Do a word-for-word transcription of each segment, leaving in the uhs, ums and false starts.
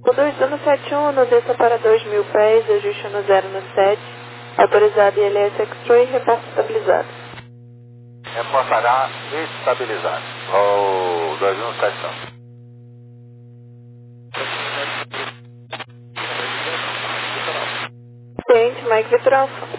O dois um sete um no desça para dois mil pés, ajuste no zero no sete, autorizado I L S X-Ray, reporte estabilizado. Reportará estabilizado. O dois um sete um. Cliente Mike Vitor Alfa.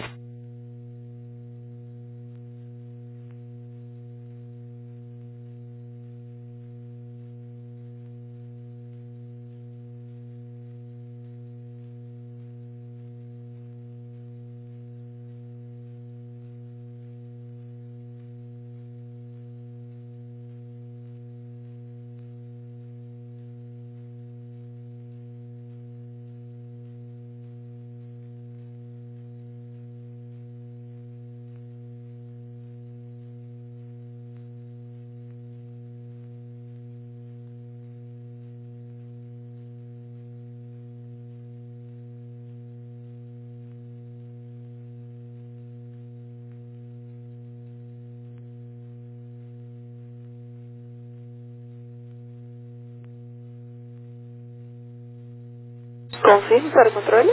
Confirme para o controle.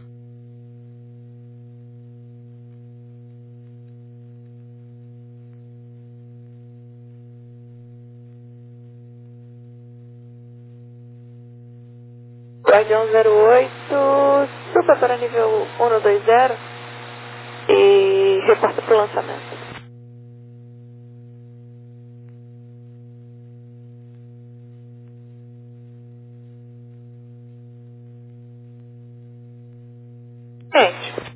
Guardião zero oito, suba para nível um dois zero e reporta para o lançamento. Gente,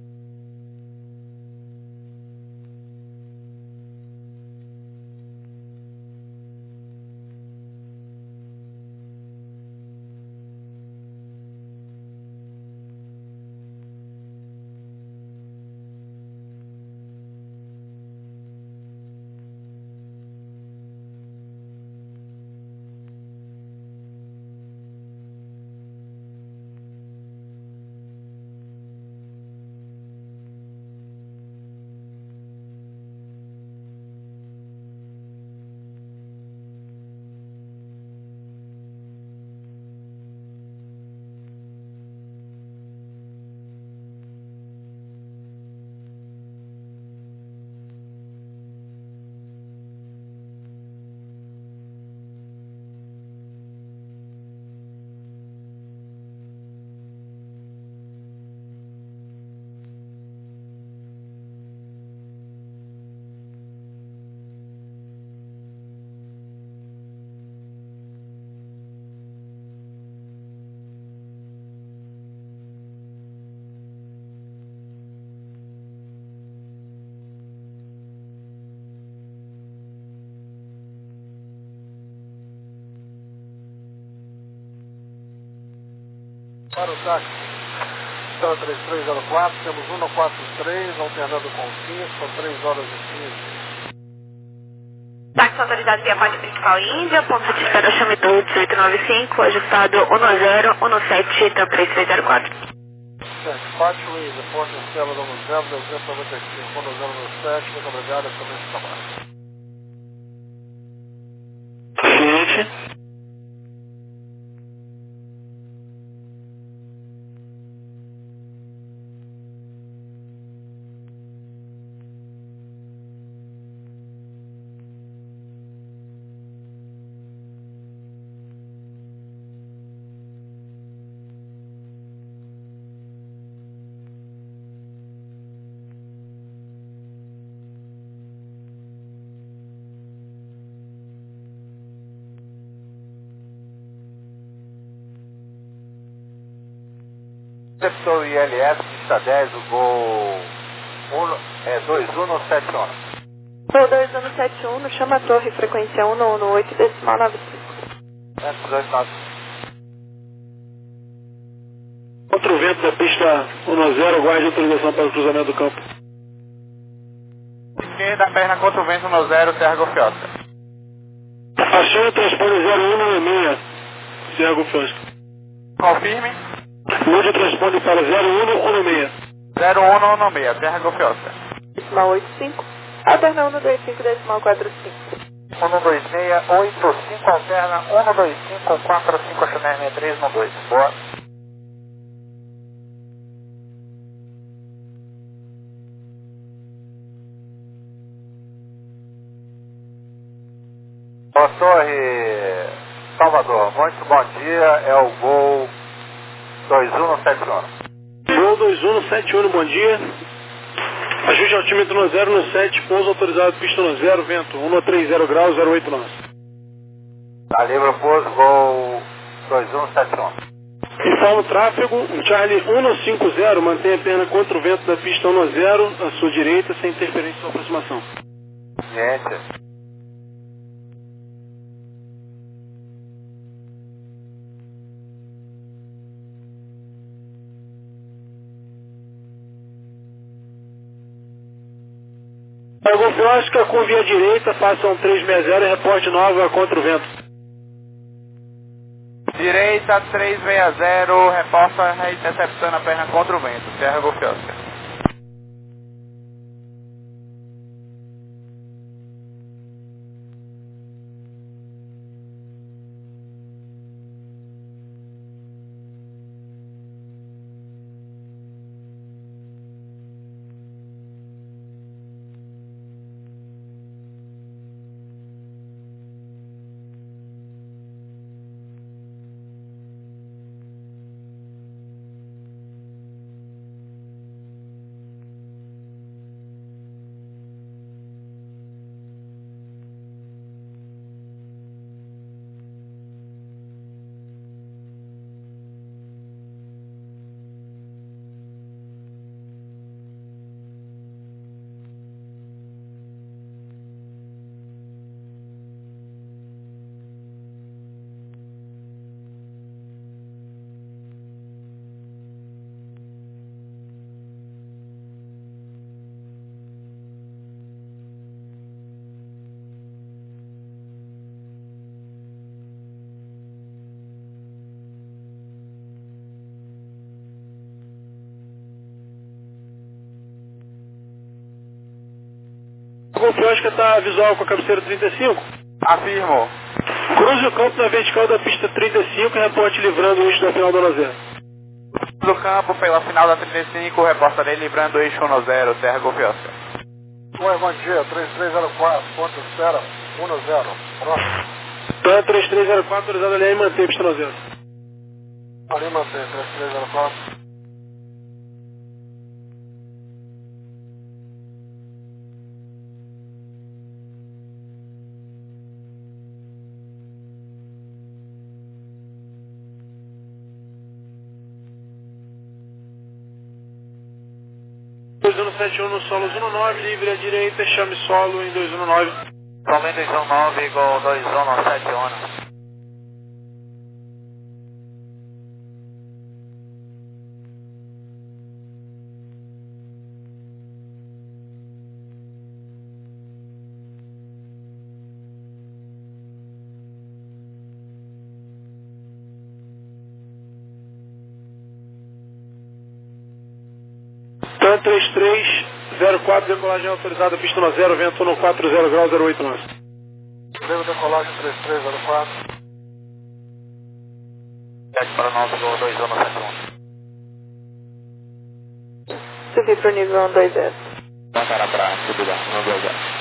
Para o táxi, então três três zero quatro, temos um no quatro três, alternando com cinco, são três horas e quinze. táxi autorizado via parte principal Índia, ponto de espera chame dois oito nove cinco, ajustado um zero um sete, então três três zero quatro. Despatch Luiz, Porto Estela do Museu, duzentos e noventa e cinco, um zero um sete, muito obrigado, excelente trabalho. Cliente. Receptor I L S, pista dez, o gol é dois um sete um. Gol dois um sete um, no chama a torre, frequência um um oito, decimal nove cinco. É, dois nove. Contra o vento da pista um zero, guarde autorização para o cruzamento do campo. Esquerda, perna contra o vento no zero, Serra Golfiosca. Achou o transponder zero um na minha, Serra Golfiosca. Confirme. Mude o transponder para zero um no meia. zero um no seis, Serra Golfiosca. Decimal oito cinco, alternando dois cinco, decimal quatro cinco. um dois seis oito cinco alterna, um dois cinco quatro cinco Chanel sessenta e três um dois. Boa. Boa Torre, Salvador, muito bom dia, é o Gol dois um sete um. Gol dois um sete um, bom dia. Ajuste altímetro no zero no sete, pouso autorizado, pista no zero, vento um três zero graus, zero oito nós. Tá livre o pouso, Gol dois um sete um. Informa o tráfego, Charlie um cinco zero, mantenha a perna contra o vento da pista um zero, à sua direita, sem interferência ou aproximação. Gente. Gol Fiosca, com via direita, faça um três seis zero e reporte nova contra o vento. Direita três seis zero, reporta interceptando a perna contra o vento. Serra Gol Fiosca. Gol Fiosca está visual com a cabeceira trinta e cinco? Afirmo. Cruze o campo na vertical da pista trinta e cinco e reporte livrando o eixo da final do um zero. Do campo pela final da trinta e cinco, reportarei livrando o eixo um zero, Serra Gol Fiosca. Oi, bom dia, três três zero quatro, ponto espera, um zero, pronto. Então, três três zero quatro, autorizado ali e manter pista um zero. Ali mantém, três três zero quatro. dois um sete um no solo um nove, livre à direita, chame solo em dois um nove. Solo em dois um nove, Gol dois um sete um. Então, três três zero quatro, decolagem autorizada, pista no zero, vento no quatro zero graus, zero oito nós. Leva decolagem três três zero quatro. sete para nós, Gol dois um sete um. Subir para o nível um dois zero. Dá cara para subir lá, um dois zero.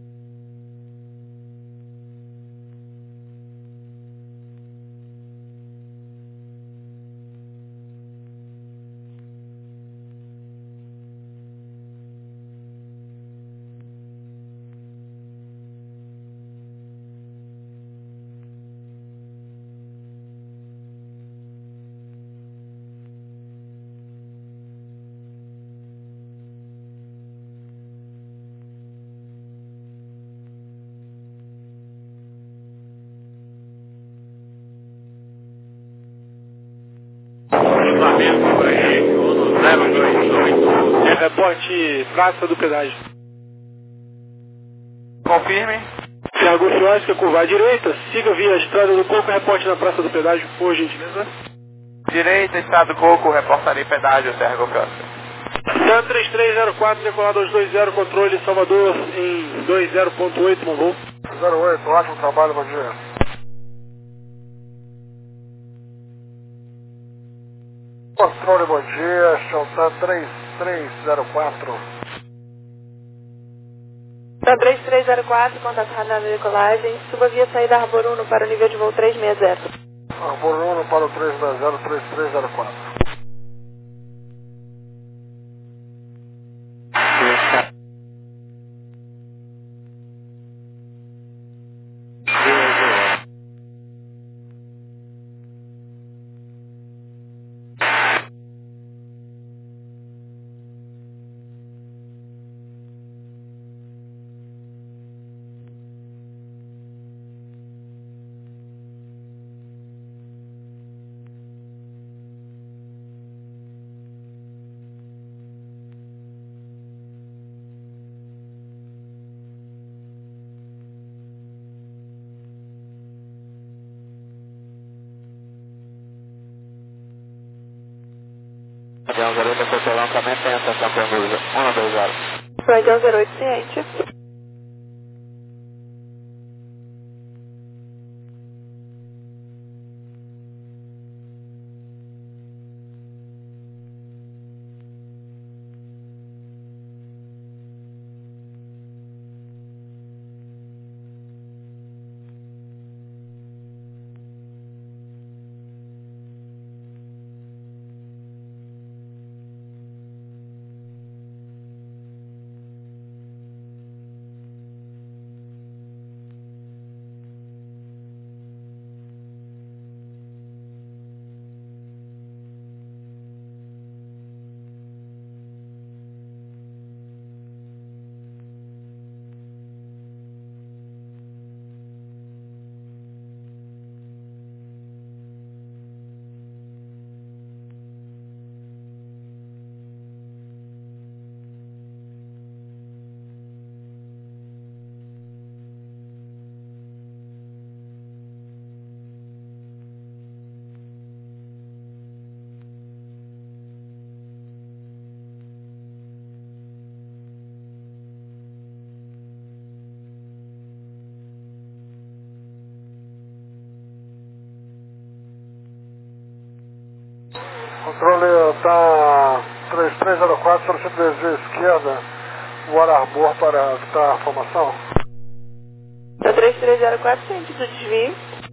Reporte Praça do Pedágio. Confirme. Thiago Fiosca, curva à direita, siga via Estrada do Coco, reporte na Praça do Pedágio, por gentileza. Direita, Estrada do Coco, reportarei pedágio, Serra Gol Fiosca. Então, três três zero quatro, decolado dois dois zero, controle Salvador em dois zero ponto oito, bom voo. zero oito, ótimo trabalho, bom dia. Controle, bom dia, Chantan três três zero quatro. Tá três três zero quatro, contato radar de decolagem, suba via saída Arbor Uno para o nível de voo três seis zero. Arbor Uno para o três seis zero, três três zero quatro. Avião zero oito, depois o lançamento tem atenção para o um dois zero. Avião zero oito, ciente. Controle está três três zero quatro, solicito desvio esquerda, voar Arbor para evitar a formação. Tá três três zero quatro, sentido desvio.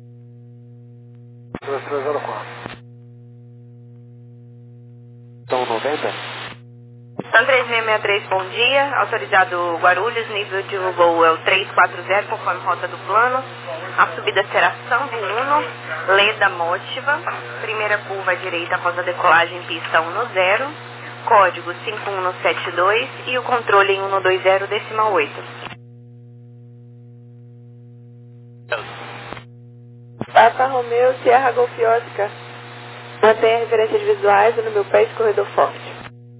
três três zero quatro. Então noventa? São três seis seis três, bom dia. Autorizado Guarulhos, nível de voo é o três quatro zero, conforme rota do plano. A subida será Sanvo Uno, Leda Motiva. Primeira curva à direita após a decolagem, pista um zero. Código cinco um sete dois e o controle em um dois zero, decimal oito. Papa Romeo, Sierra Golf Oscar. Mantenha referências visuais no meu pé, corredor forte.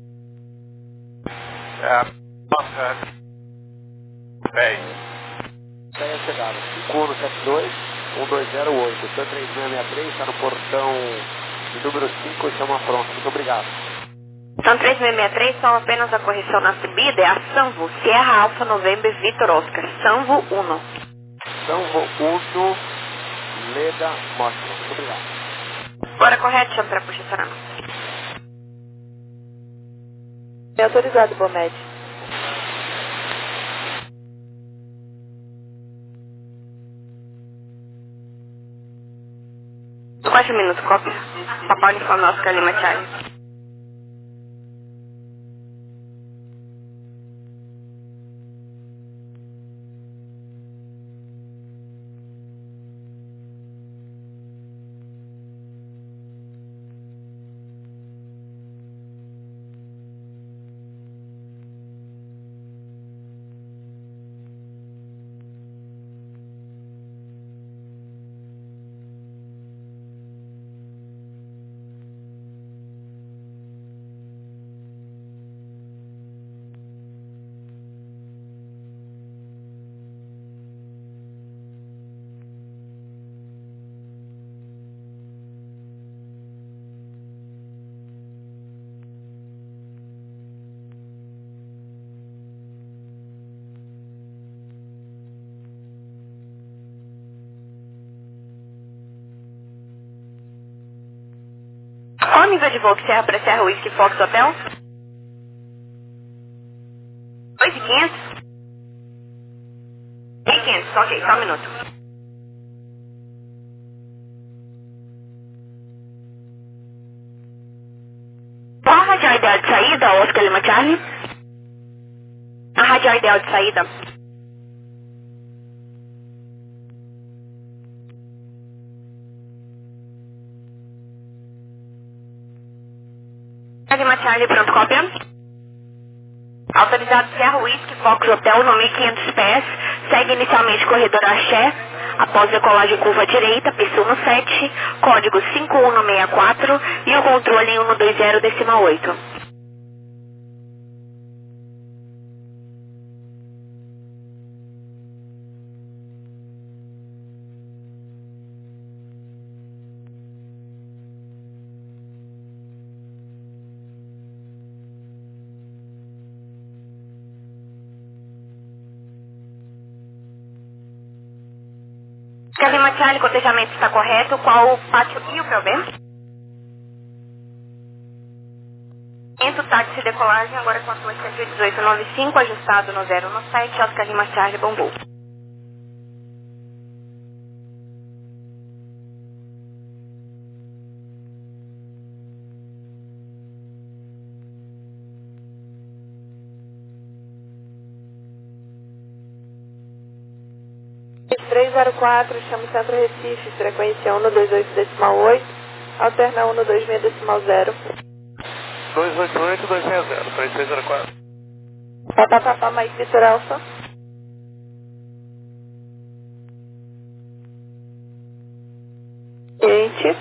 É, nossa, bem. Tenha chegado, cinco um sete dois, um dois zero oito, T três seis seis três, está no portão de número cinco, chama pronto, muito obrigado. São três seis seis três, só apenas a correção na subida é a Sanvo, Sierra Alfa November Vitor Oscar, Sanvo Uno. Sanvo Uno, Leda Motiva, muito obrigado. Bora correto, chama para posicionar. É autorizado, Bomed. Quatro minutos, cópia. Papai Uniforme Oscar Lima Charlie. Qual o nível de voo que Serra para Serra Whisky Fox Hotel? dois mil e quinhentos? dois mil e quinhentos, ok, só um minuto. Qual a radial ideal de saída, Oscar Lima Charlie? A radial ideal de saída? Lima Charlie, pronto, cópia. Autorizado Serra Whisky Fox Hotel no mil e quinhentos pés. Segue inicialmente corredor Axé. Após decolagem curva direita, pista um sete, código cinco um seis quatro e o controle em cento e vinte decimal oito. Lima Charlie, cotejamento está correto. Qual o pátio e o P O B? Entra o táxi de decolagem, agora com a sua sete oito oito nove cinco, ajustado no zero um sete, Oscar Lima Charlie, bom voo. três zero quatro, chamo Centro Recife, frequência cento e vinte e oito decimal oito, alterna cento e vinte e seis decimal zero. dois oito oito, dois seis zero, três três zero quatro. Papa Papa Mike Vitor Alfa. Gente.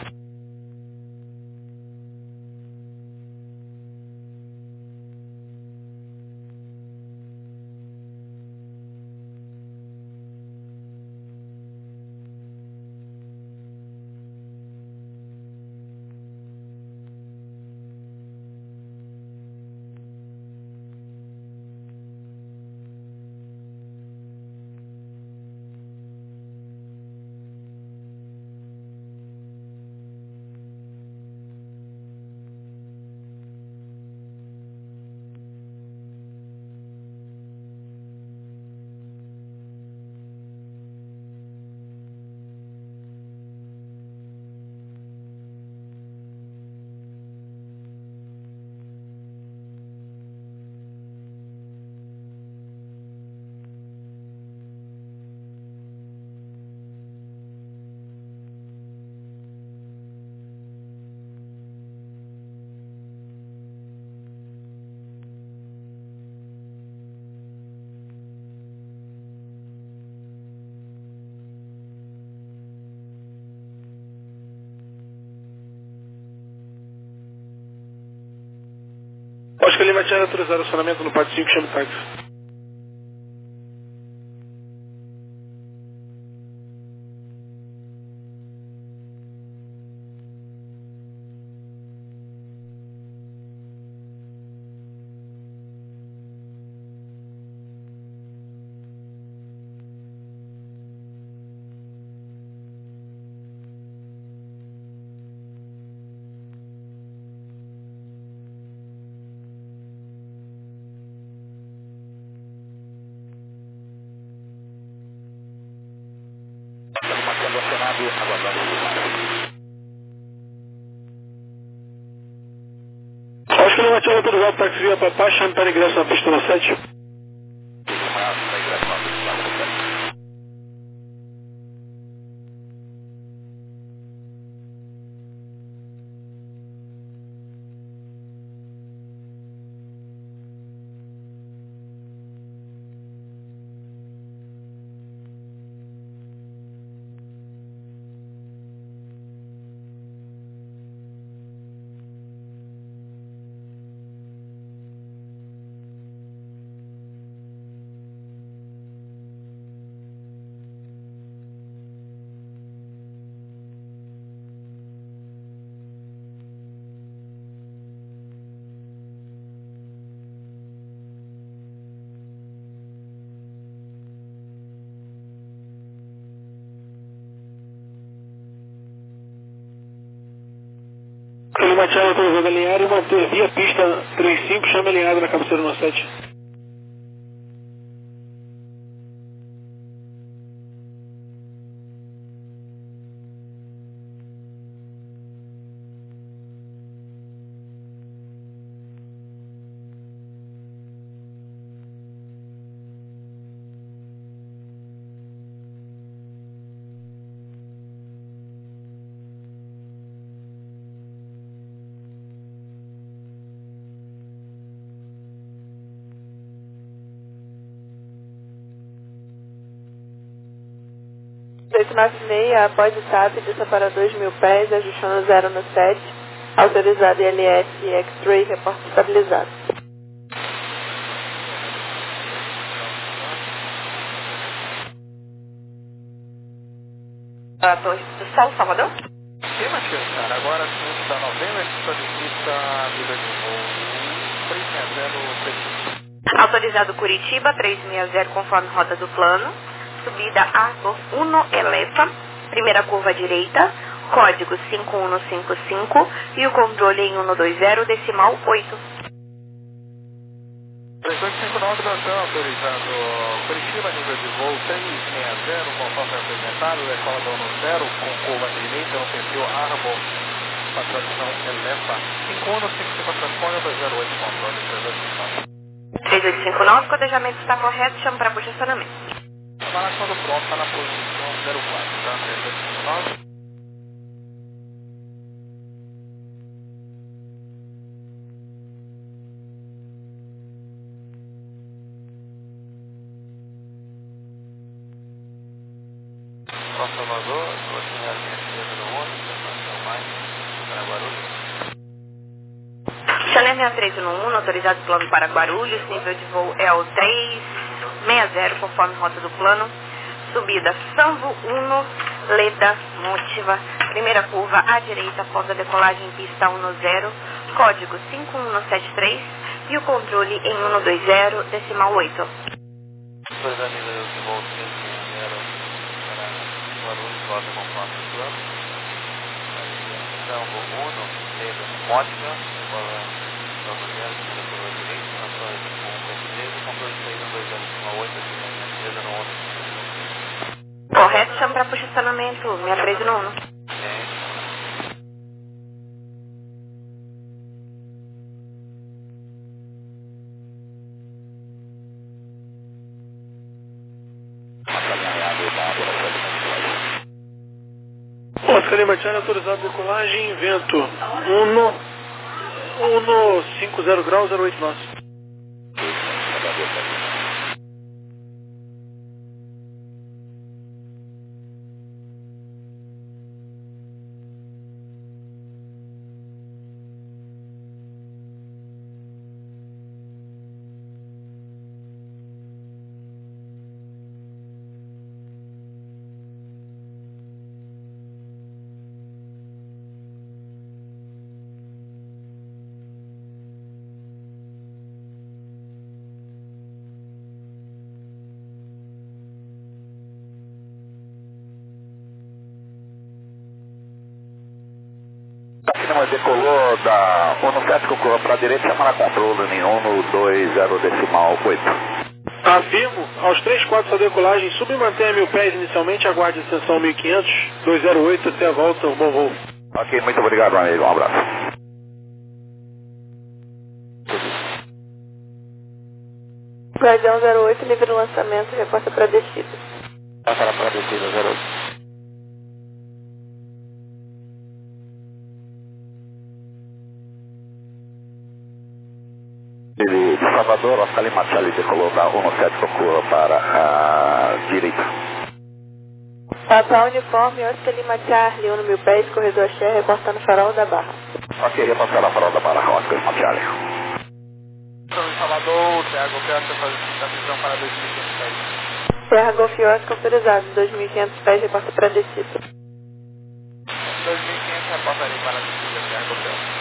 Acho que ele vai tirar autorizar o acionamento no pátio cinco, chama o táxi. Acho que ele vai tirar autorizar o táxi via Papá, chama para ingresso na pista na sete. Machado autorizado a alinhar e manter via pista trinta e cinco, chame alinhado na cabeceira no sete. oito nove seis, após o T A P, desça para dois mil pés, ajustando zero no sete, autorizado I L S e X-Ray, reporte estabilizado. A Torre do Sol, Salvador? Sim, Matias, cara. Agora sim, da novembro, solicita nível de voo três seis zero três. Autorizado Curitiba, três seis zero, conforme rota do plano. Subida Argo uno Elefa, primeira curva à direita, código cinco um cinco cinco e o controle em cento e vinte, decimal oito. três dois cinco nove, Brasil, autorizado Curitiba, nível de voo três seis zero, conforme apresentado, decola do ano zero, com curva à direita, no perfil Argo, patrocinação Elefa, cinco um cinco cinco, transponder dois zero oito, controle três dois cinco nove. três oito cinco nove, codejamento está correto, chama para posicionamento. Agora quando pronto, está na posição zero quatro, tá? três dois cinco nove. Salvador, você é a linha esquerda no ônibus, informação mais para Guarulhos. Chanel seis três um um, autorizado plano para Guarulhos, nível de voo é o três seis zero, conforme rota do plano. Subida Sambo um, Leda, Motiva, primeira curva à direita após a decolagem pista dez, código cinco um sete três e o controle em cento e vinte, decimal oito. Autorizado nível de voo três seis zero para Guarulhos, rota conforme o plano. Sambo um, Leda, Motiva, decola zero, primeira curva à direita, controle cinco um sete três, controle seis um dois zero, decimal oito, aqui na minha esquerda no ônibus. Correto, chama para posicionamento seis três um um. Oscar Lima Charlie, autorizado decolagem, vento um um cinco zero graus, zero oito nós. Decolou da um sete para a direita, chama na controle em cento e vinte, decimal oito. Afirmo, aos três quatro da decolagem, sub e mantenha mil pés inicialmente, aguarde a extensão mil e quinhentos, dois zero oito até a volta, um bom voo. Ok, muito obrigado, amigo, um abraço. Guardião zero oito, livre o lançamento, reporta para descida. Para para descida zero oito. De Salvador, Oscar Lima Charlie decolou da um sete, procura para a direita. Papa Uniforme, Oscar Lima Charlie, um mil pés, corredor Xé, reportando farol da Barra. Ok, reportar a farol da Barra, Oscar Lima Charlie. Salvador, Thiago, Piazza, faz visão para dois mil e quinhentos pés. Serra Golf Oscar, autorizado, dois mil e quinhentos pés, reporta para descida. dois mil e quinhentos, reportarei para a descida, Thiago, Piazza.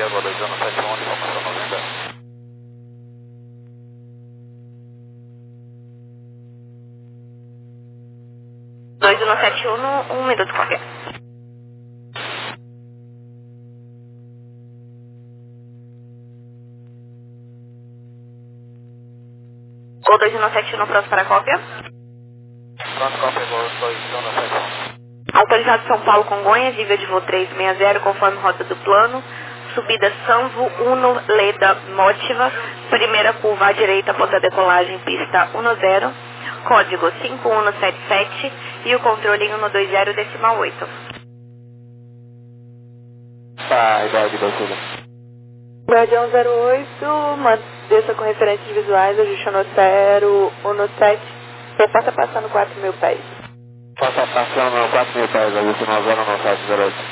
Bahia, Gol dois zero sete um, informação noventa. dois um sete um, um minuto qualquer. Gol dois um sete um, pronto para cópia. Pronto, cópia, Gol dois um sete um. Autorizado São Paulo Congonhas, nível de voo trezentos e sessenta, conforme rota do plano. Subida Sanvo Uno Leda Motiva. Primeira curva à direita, ponta decolagem, pista dez. Código cinco um sete sete e o controle um dois zero decimal oito. Tá, igual de você. Guardião zero oito, desça com referências visuais, ajustando zero um sete, reporta passando quatro mil pés. Passa passando quatro mil pés, ajuste na zona no sete zero oito.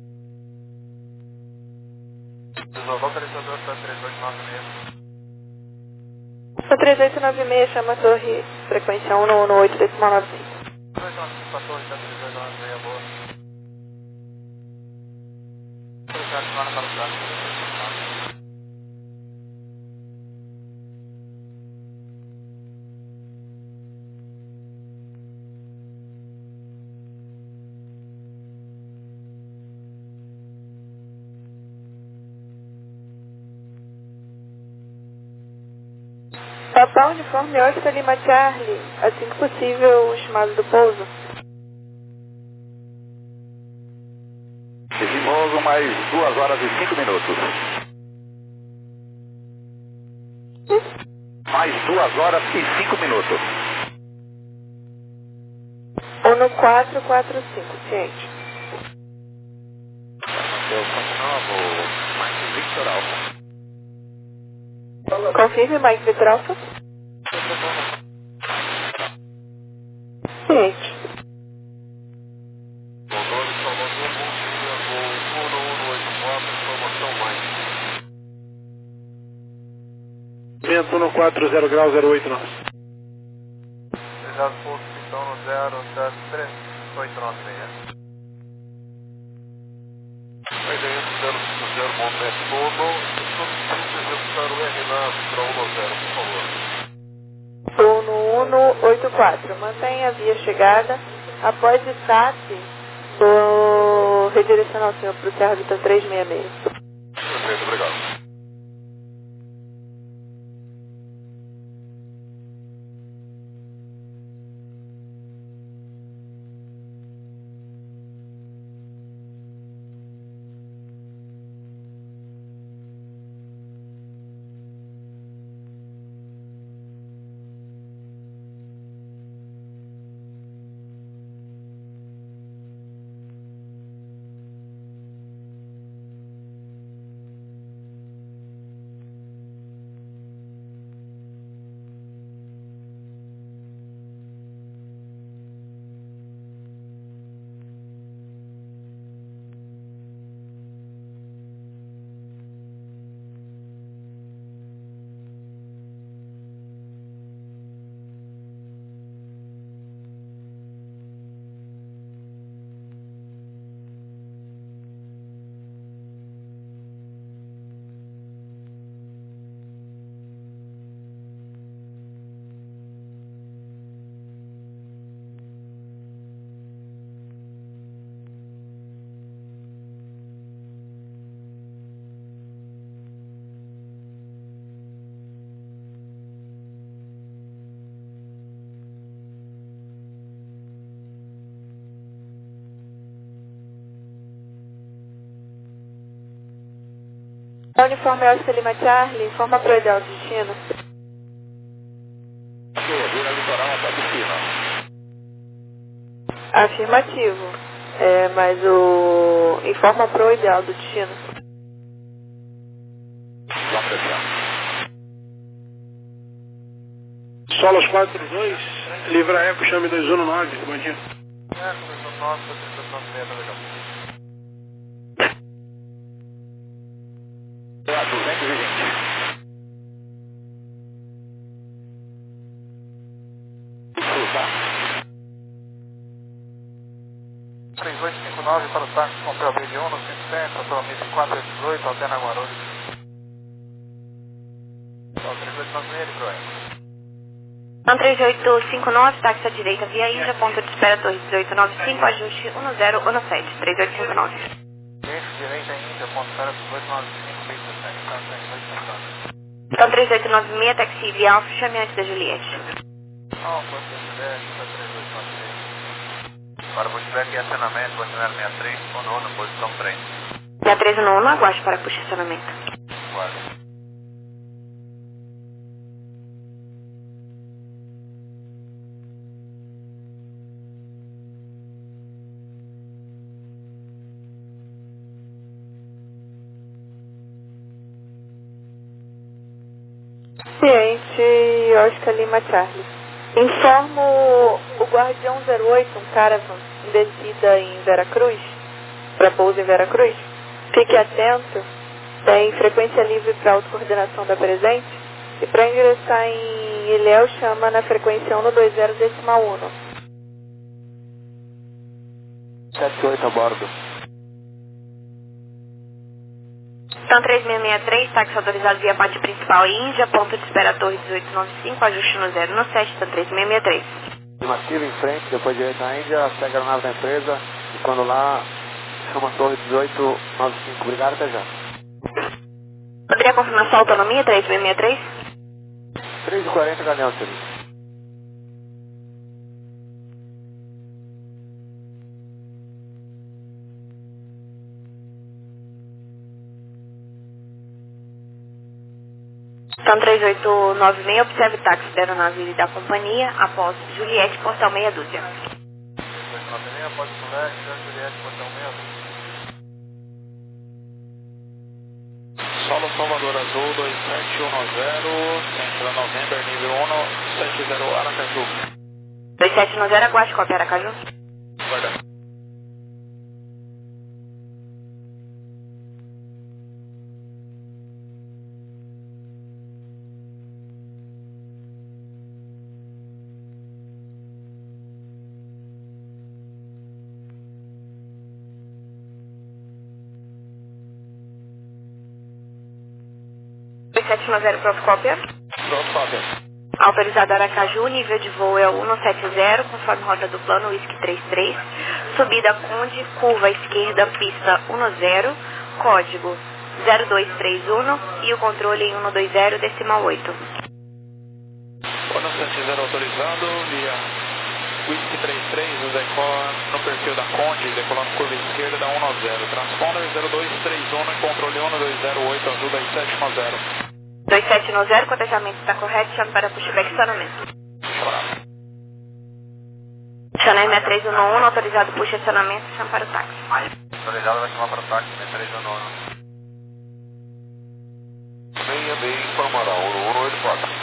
Localizador está três oito nove seis. O três oito nove seis chama a torre, frequência um um oito decimal nove cinco. dois nove cinco, a torre está três oito nove seis, boa. Obrigado, para para o traço. Papá Uniforme Oscar Lima Charlie, assim que possível, o estimado do pouso. Pouso mais duas horas e cinco minutos. Mais duas horas e cinco minutos. Uno quatro quatro cinco, ciente. Eu continuo Mike Victor Alpha. Confirme, Mike Victor Alpha. Ciente. Motor Salvador, bom dia, voo um um oito quatro, informação mais. Vento no quatro zero grau zero oito nove. Obrigado, pouso, pistão no zero sete três oito nove seis. Vai ganhando zero cinco zero, momento todo. Estou executar o R na para um zero, por favor. Uno um oito quatro, mantenha a via chegada. Após o S A T, vou redirecionar o senhor para o Serra Vita trezentos e sessenta e seis. Perfeito, obrigado. Uniforme Oscar Lima Charlie, informa para o ideal de destino. Vira litoral até piscina. Afirmativo. É, mas o... informa para o ideal do destino. Só pressão. Solos quatro dois, Livra Eco, chame dois um nove, bom dia. É, começou nove, trinta e nove, tá legal. A duzentos e vinte. Isso, tá. três oito cinco nove para o táxi com P B de um no cinco centro, atualmente quatro oito oito, Altena Guarulhos. três oito nove seis, Proença. Então, três oito cinco nove, táxi à direita via Índia, ponto de espera Torre dezoito noventa e cinco, ajuste um zero um sete, três oito cinco nove. Eixo direita Índia, ponto de espera dezoito noventa e cinco, bem dezessete, tá certo. Então, três oito nove seis, táxi via Alfa, chame antes da Juliette. Alfa, Juliette, três oito nove seis. Para pushback e acionamento, continuar sessenta e três, um nono, posição frente. sessenta e três um, aguarde para posicionamento. Guarda. Ciente, Oscar Lima Charlie. Informo o Guardião zero oito, um caravan, em descida em Veracruz, para pouso em Veracruz. Fique atento, tem frequência livre para autocoordenação da presente. E para ingressar em Ilhéus, chama na frequência um dois zero decimal um. sete oito a bordo. Então, três seis seis três, táxi autorizado via parte principal Índia, ponto de espera Torre dezoito noventa e cinco, ajuste no zero no sete, então três seis seis três. Afirmativa em frente, depois direito na Índia, segue a nave da empresa e quando lá, chama Torre dezoito noventa e cinco. Obrigado, até já. Poderia confirmar sua autonomia, três seis seis três? três e quarenta, Galeão, serviço. Então, três oito nove seis, observe táxi da aeronave da companhia, após Juliette, portão meia dúzia. três oito nove seis, após o Juliette, Juliette, portão meia dúzia. Solo Salvador Azul dois sete um zero, Central November, nível um sete zero, Aracaju. dois sete um zero, aguarde cópia, Aracaju. Guarda. dois sete um zero, pronto, cópia. Pronto, cópia. Autorizado Aracaju, nível de voo é o cento e setenta, conforme rota do plano Whisky trinta e três. Subida Conde, curva esquerda, pista dez, código zero dois três um e o controle em cento e vinte, decimal oito. Plano cento e setenta autorizado, via Whisky trinta e três, decola no perfil da Conde, decolando curva esquerda da cento. Transponder zero dois três um e controle cento e vinte e oito, ajuda aí sete um zero. dois sete um zero, cotejamento está correto, chame para pushback estacionamento. Chanel sessenta e três um um, autorizado push estacionamento, chame para o táxi. Autorizado vai chamar para o táxi, sessenta e três um um. Meia bem, informará, um um oito quatro.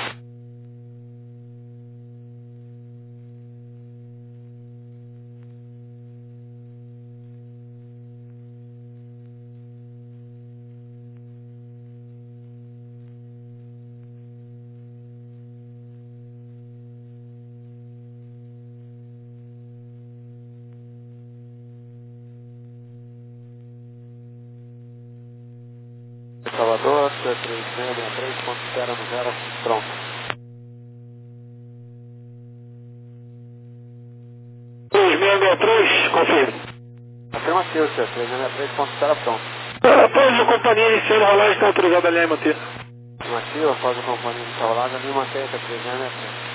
Salvador, três seis seis três, ponto zero zero, pronto. três seis seis três, confirme. Afirmativo, senhor, três seis seis três, ponto zero, pronto. Após a companhia iniciando rolagem, está autorizada a linha manter. Afirmativo, após a companhia de salvagem, a linha mantém três seis seis três.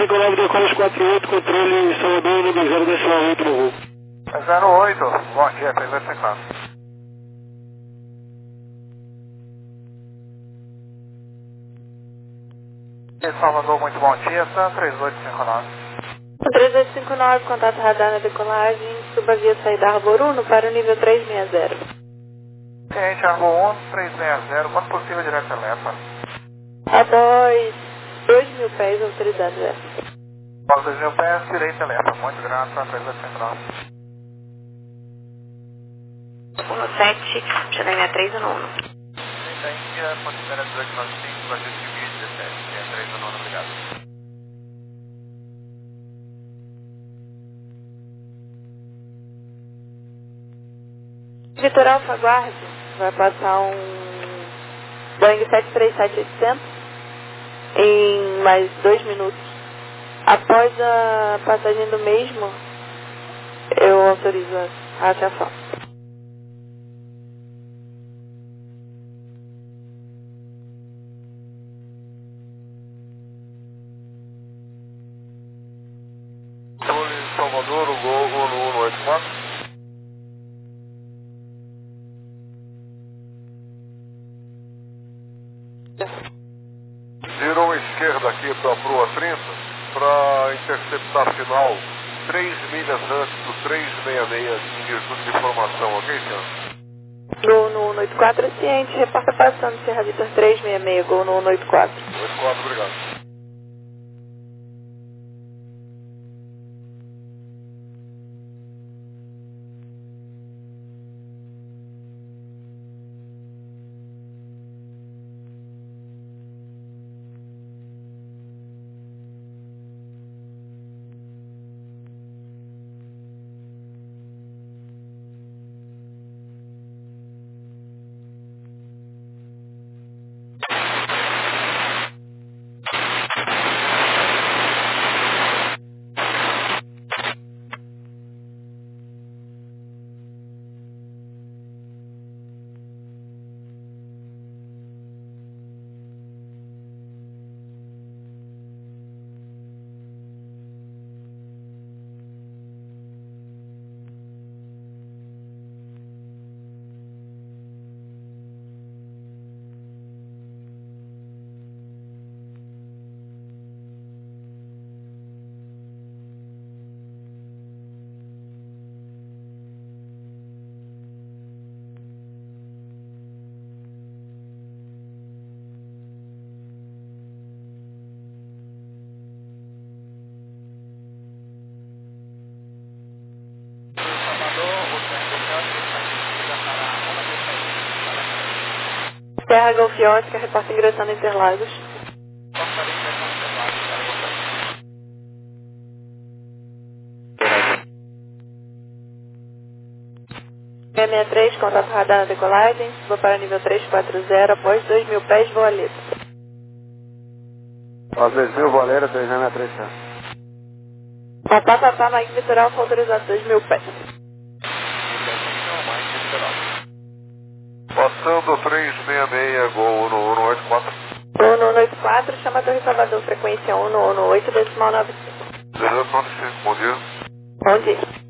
decolado da Colas quatro oito, controle Salvador, número zero decimal oito no voo. zero oito, bom dia, três oito cinco quatro. Salvador, muito bom dia, Sam três oito cinco nove. três oito cinco nove, contato radar na decolagem, suba via saída Arbor uno para o nível trezentos e sessenta. Cliente Arbor um, trezentos e sessenta, quando possível, direto Elepa. Após dois mil pés autorizados, é. Após dois mil pés, direito Elepa, muito grato, Sam três oito cinco nove. um sete, chega em três no uno. Da Índia, considera dezoito noventa e cinco, Brasil de mil e dezessete, três no uno, obrigado. Vitor Alfa, guarde, vai passar um Boeing sete três sete oitocentos em mais dois minutos. Após a passagem do mesmo, eu autorizo a aviação. Salvador, o Gol no um oito quatro. Virou esquerda aqui para a Proa trinta para interceptar final três milhas antes do trezentos e sessenta e seis em virtude de informação, ok, senhor? Gol no um oito quatro é ciente, reporta passando Serra Vitor trezentos e sessenta e seis, Gol no um oito quatro. um oito quatro, obrigado. Terra Golf Oscar, reporta ingressando Interlagos. seiscentos e sessenta e três, contato radar na decolagem, suba para nível trezentos e quarenta, após dois mil pés, voa letra. Após dois mil, Valera, trezentos e sessenta e três, senhor. Papá, papá, Mike Vitor Alfa, autorizado dois mil pés. Passando trezentos e sessenta e seis, Gol no um oito quatro. um no um oito quatro, chama a Torre Salvador, frequência um no um oito, decimal nove cinco. zero nove cinco, bom dia. Bom dia.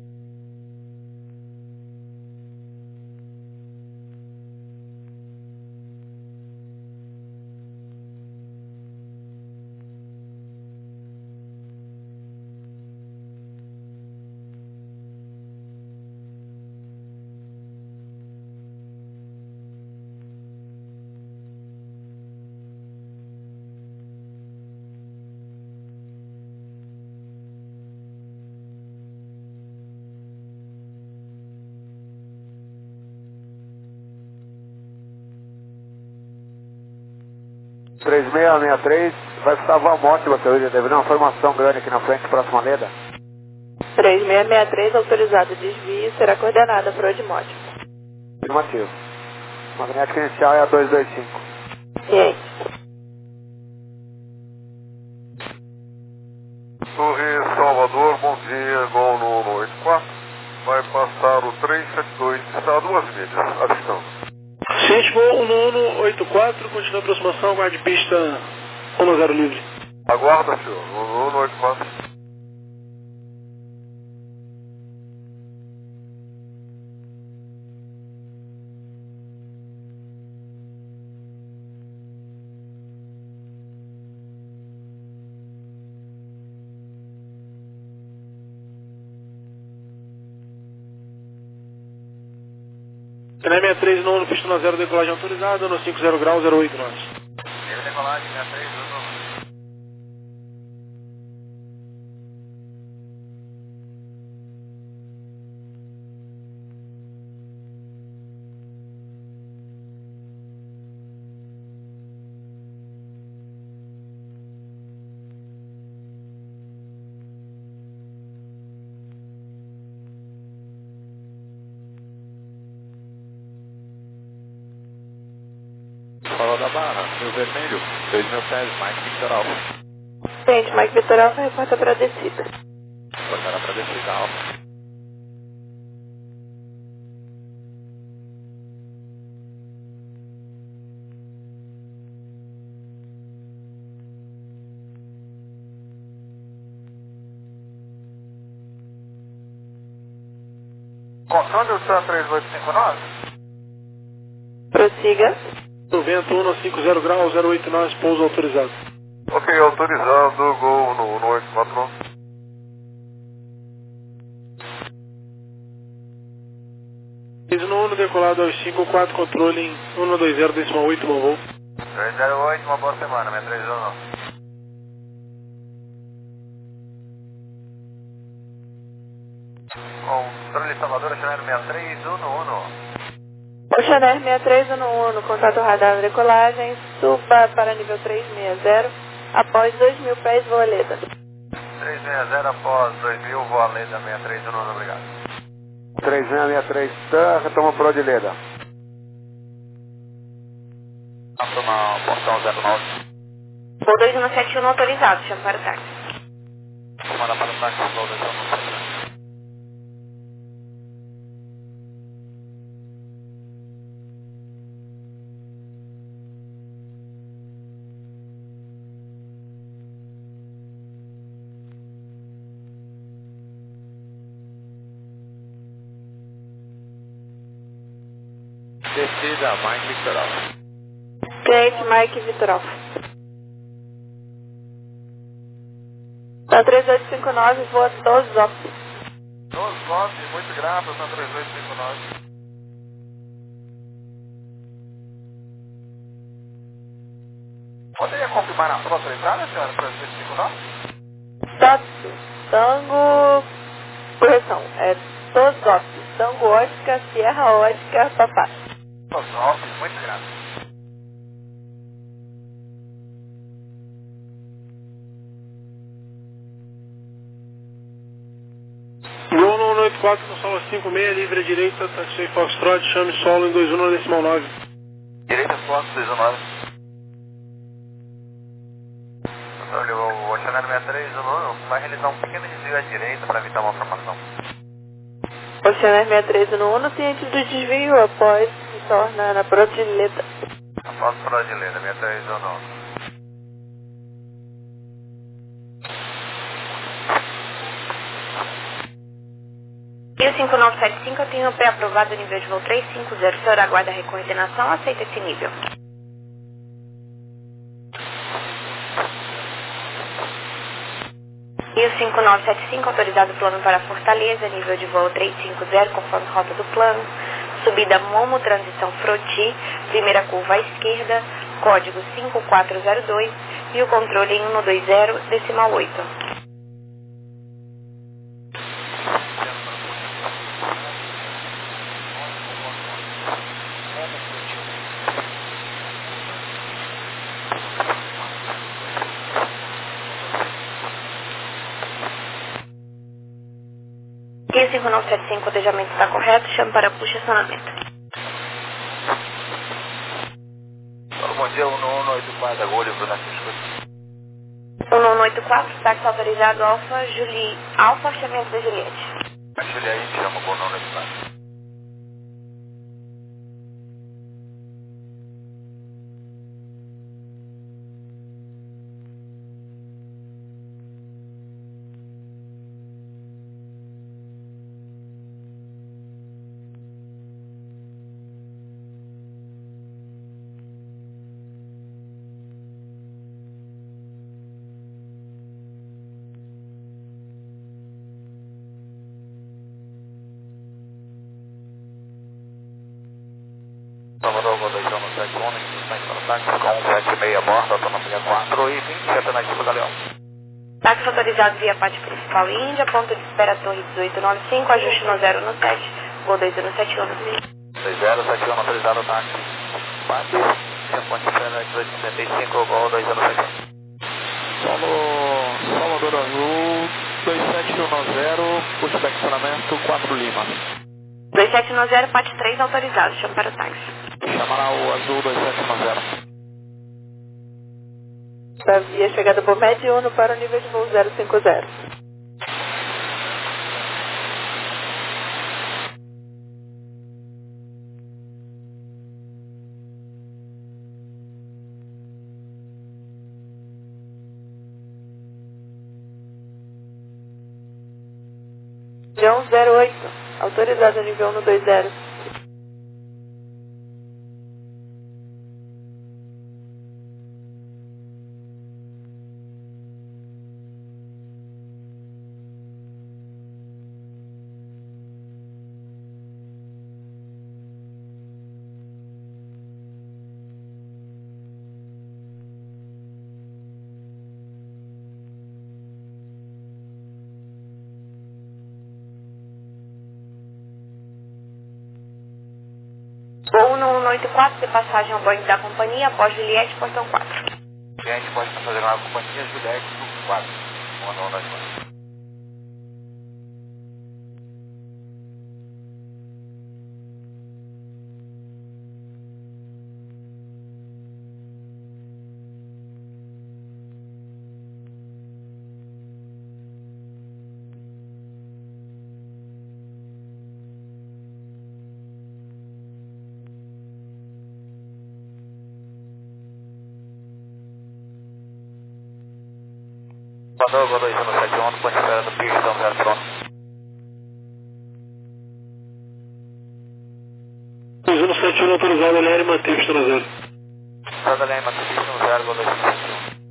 três seis seis três, vai salvar a moto de você hoje, deve dar uma formação grande aqui na frente, próxima leda. três seis seis três, autorizado desvio, será coordenada para o Odimote. Afirmativo. Magnética inicial é a dois dois cinco. Ciente. Torre Salvador, bom dia, Gol no um oito quatro. Vai passar o trezentos e setenta e dois, está a duas milhas, avistando. Ciente, voo um no um oito quatro, continua a aproximação, guarde pista um zero livre. Aguarde Aguarda, senhor. um um oito quatro. T N E sessenta e três no pista zero, decolagem autorizada, no cinquenta graus, zero oito nós. Decolagem sessenta e três, no. Falou da barra, Rio Vermelho, dois mil pés, Mike Victor Alfa. Gente, Mike Victor Alfa reporta para a descida. Reportará para descida Alfa. Controle o Sam três oito cinco nove? Prossiga. No vento um no cinquenta graus, zero oito nós, pouso autorizado. Ok, autorizado, gol no um oito quatro. seis no um, decolado aos cinquenta e quatro, controle em cento e vinte, decimal oito, bom voo. três zero oito, uma boa semana, sessenta e três um. Controle Salvador, Chanel sessenta e três, um um. Oceaner sessenta e três no um, contato radar na decolagem, suba para nível trezentos e sessenta, após dois mil pés, voa Leda. trezentos e sessenta após dois mil, voa Leda sessenta e três, um, obrigado. trezentos e sessenta e três, tá, retoma pro de Leda. Passa na portão zero nove. Voo dois um sete um autorizado, chama para o táxi. Comanda para o táxi, voo dois um sete um. Descida, Mike Victor Alfa. Cliente Mike Victor Alfa. Na três oito cinco nove, voa doze op. doze nove, muito grato, na três oito cinco nove. Poderia confirmar na próxima entrada, senhora, três oito cinco nove? Tatsu, Tango, correção, é Tozop, Tango Oscar, Sierra Oscar, Papai. doze nove, muito grato. Gol no um oito quatro, no solo cinquenta e seis, livre à direita, taxi Foxtrot, chame solo em dois um no decimal nove. Direita Fox, dois um nove. Controle, o Chanel sessenta e três, um, vai realizar um pequeno desvio à direita para evitar uma formação. Oceaner sessenta e três no um, ciente do desvio, após retorna na Prodileta. Após Prodileta, sessenta e três um nove. E o cinco nove sete cinco, eu tenho pré-aprovado o nível de voo trezentos e cinquenta. O senhor aguarda a recoordenação, aceita esse nível. E o cinco nove sete cinco, autorizado plano para Fortaleza, nível de voo trezentos e cinquenta, conforme rota do plano. Subida Momo, transição Froti, primeira curva à esquerda, código cinco quatro zero dois e o controle em cento e vinte, decimal oito. E o cinco nove sete cinco, o cotejamento está correto, chame para puxa acionamento. Bom dia, um um oito quatro, agulha, Bruna Francisco. um um oito quatro, táxi autorizado Alfa, Juli, Alfa, chamamento da Juliette. A Julia aí chama com o nome de quatro. sete um, instruções para o táxi com um sete seis a bordo, autonomia quatro e vinte, alternativa Galeão. Táxi autorizado via pátio principal Índia, ponto de espera Torre dezoito nove cinco, ajuste no zero no sete, voo dois zero sete um. dois zero sete um, autorizado táxi. Pátio, ponto de espera dezoito setenta e cinco, voo dois zero sete um. Solo Salvador Azul dois sete um zero, pushback estacionamento quatro Lima. dois sete um zero, pátio três autorizado, chama para o táxi. Chamará o Azul dois sete um zero. Da via chegada Bomed Uno para o nível de voo zero cinco zero. João zero oito, autorizado nível um dois zero. Voo no oito quatro, de passagem ao Boeing da companhia, após Juliette, portão quatro. Juliette, pode fazer uma companhia Juliette no quatro. Ou não, nós vamos. Mandou o dois zero sete um, ponto de espera do Pistão zero pronto. dois zero sete um autorizado, L R, mantém Pistão zero. Autorizado, L R, mantém Pistão zero, dois zero sete um.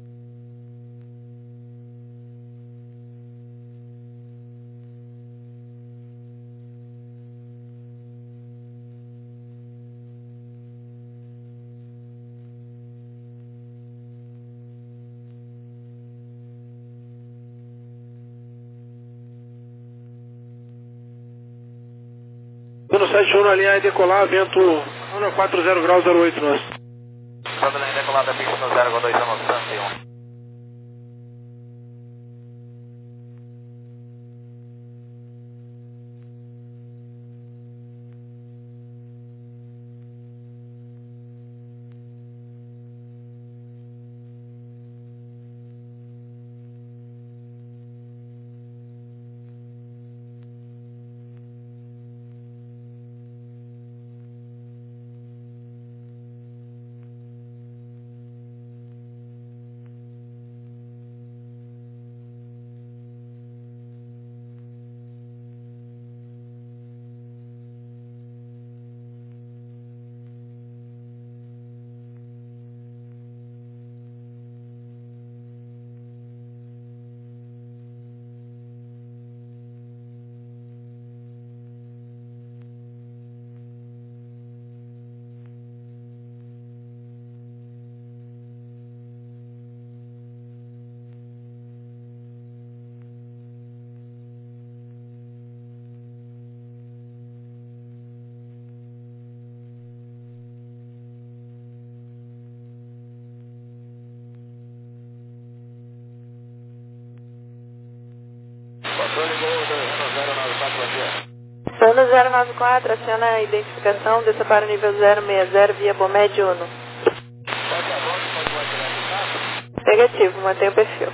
zero sete um na linha e decolar, vento um quatro zero graus zero oito nosso. Toda linha decolada, Pistão zero, dois zero sete um. Sono zero nove quatro, aciona a identificação, desça para o nível zero seis zero via Bomed Uno. Negativo, mantém o perfil.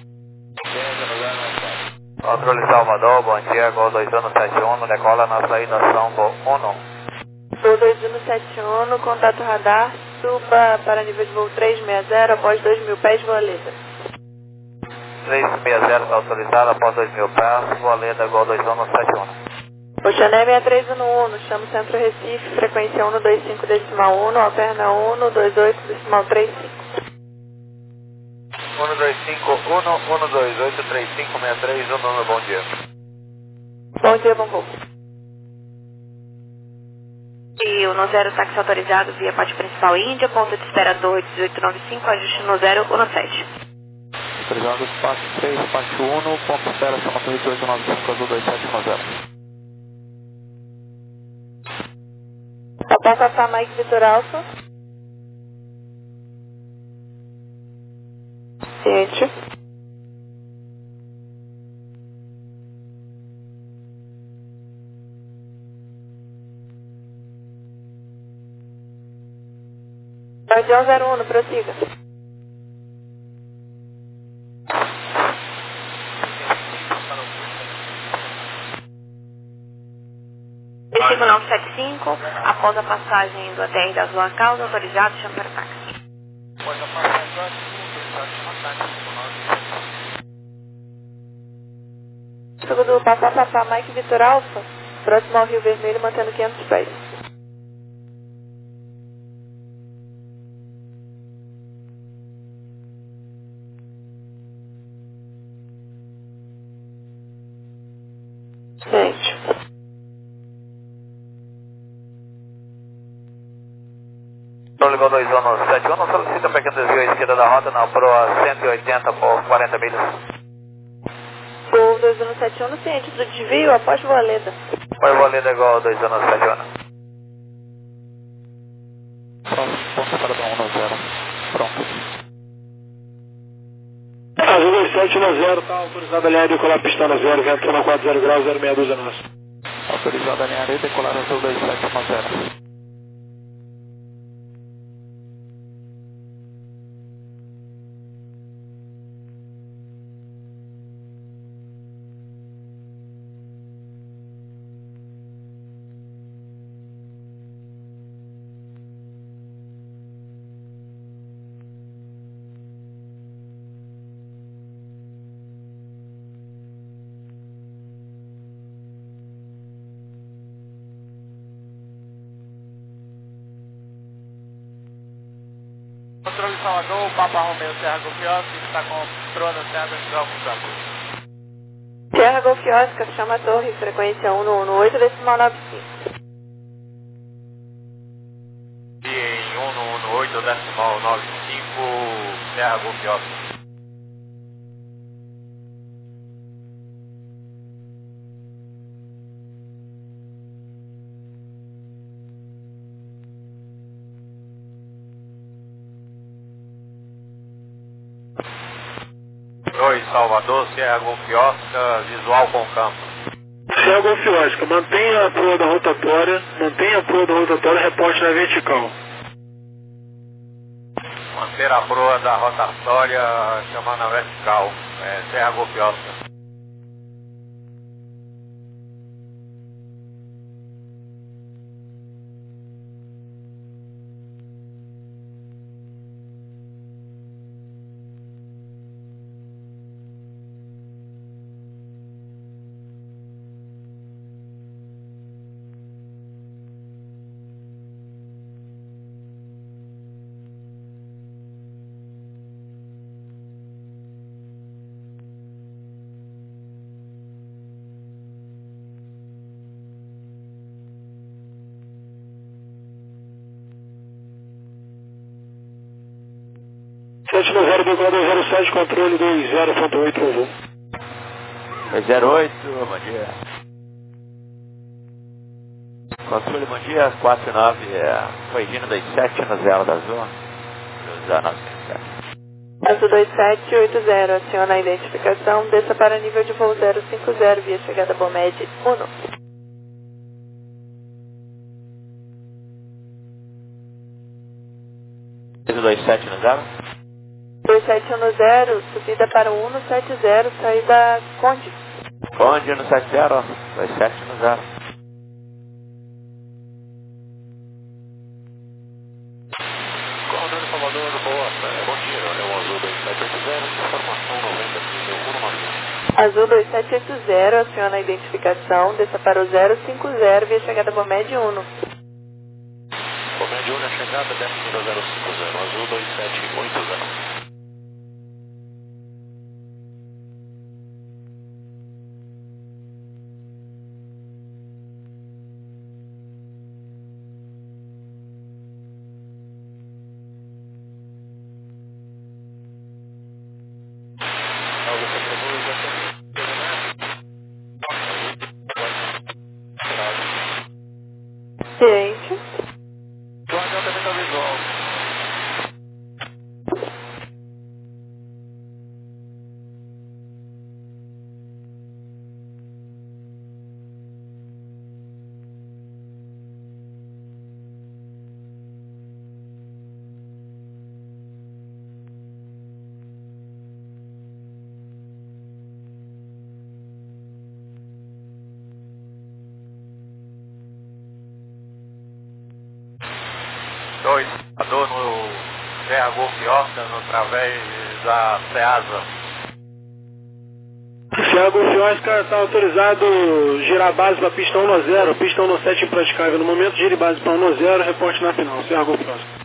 Controle Salvador, bom dia, Gol dois um sete um, decola na saída São Gol um. Gol dois um sete um, contato radar, suba para nível de voo três seis zero após dois mil pés, Voaleda. três seis zero está autorizado após dois mil pés, Voaleda, Gol dois um sete um. Oxané seis três um um, chama o Centro Recife, frequência um dois cinco decimal um, alterna um dois oito decimal três cinco. um dois cinco um um dois oito três cinco seis três um um, bom dia. Bom dia, bom voo. E o no zero táxi autorizado via pátio principal Índia, ponto de espera dois oito nove cinco, ajuste no zero um sete. Autorizado pátio três, pátio um, ponto de espera, chama dois oito nove cinco, azul dois sete um zero. Papá, papá, Mike Vitor Alfa. Ciente. Guardião zero um, prossiga. Destino nove sete cinco, após a passagem do A T R da Zona Causa, autorizado, chama para táxi. Após a passagem do autorizado, chama táxi. Segundo Papá, papá, Mike Vitor Alfa. Próximo ao Rio Vermelho, mantendo quinhentos pés. Gente. Ligou dois um sete um, solicita pequeno desvio à esquerda da rota na proa cento e oitenta por quarenta milhas. Gol dois um sete um, ciente do desvio, após Voaleda. Foi Voaleda igual dois um sete um. Próximo ponto para dar um no zero. Pronto. Azul dois sete um zero, tá autorizado a linha de decolar pista no zero, vento na quatro zero graus, zero seis dois é nosso. Autorizado a linha areia, decolar azul dois sete um zero. Controle Salvador, Papa Romeo Serra Golfiosca, está com proa da Serra Central com campo. Serra Golfiosca, chama a torre, frequência um no oito, decimal nove cinco. E em um no oito, decimal nove cinco, Serra Golfiosca. Oi, Salvador, Serra Golfiosca, visual com campo. Serra Golfiosca, mantenha a proa da rotatória, mantenha a proa da rotatória, reporte na vertical. Manter a proa da rotatória, chamando a vertical, é, Serra Golfiosca. sete no zero, decolar dois zero sete, controle dois zero ponto oito, voo. dois zero oito, bom dia. Controle, bom dia, quatro nove, é, corrigindo dois sete no zero da zona. nove sete. Azul dois sete oito zero, aciona a identificação, desça para nível de voo zero cinco zero, via chegada Bomed um. dois sete no zero? dois sete um zero, subida para o um sete zero, saída Conde. Conde no sete zero, dois sete no zero. Comandante Salvador, boa, bom dia, é o Azul dois sete oito zero, informação noventa, nível um nove. Azul dois sete oito zero, aciona a identificação, desça para o zero cinco zero, via chegada Bomed um. Bomed um na chegada, desce nível zero cinco zero, Azul dois sete oito zero. dois, no Serra Golf Oscar, através da SEASA. Serra Golf Oscar está autorizado girar base para pista um zero, pista um sete impraticável. No momento, gire base para um zero, reporte na final. Serra Golf Oscar.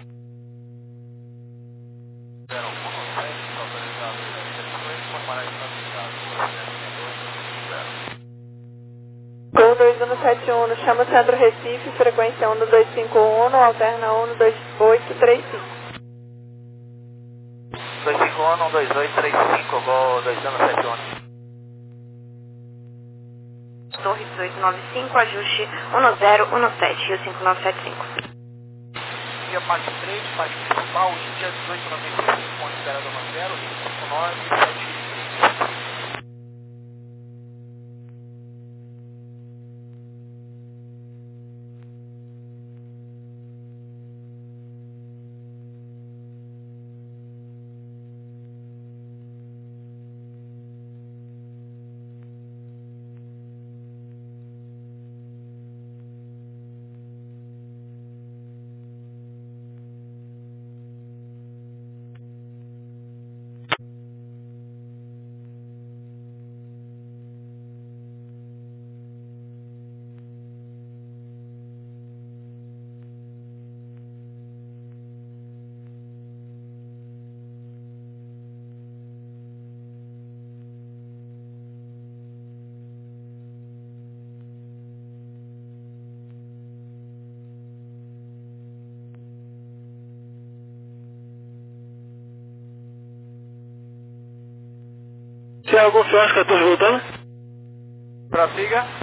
Gol dois um sete um, chama Centro Recife, frequência um dois cinco um, alterna um dois oito três cinco. dois cinco um, um dois oito três cinco, Gol dois um sete um. Torre dezoito nove cinco, ajuste um zero um sete, Rio cinco nove sete cinco. Via parte três, parte principal, Índia dezoito noventa e cinco, ponto zero zero, Rio cinco nove sete três. Serra Golf Oscar, quatorze voltando. Prossiga.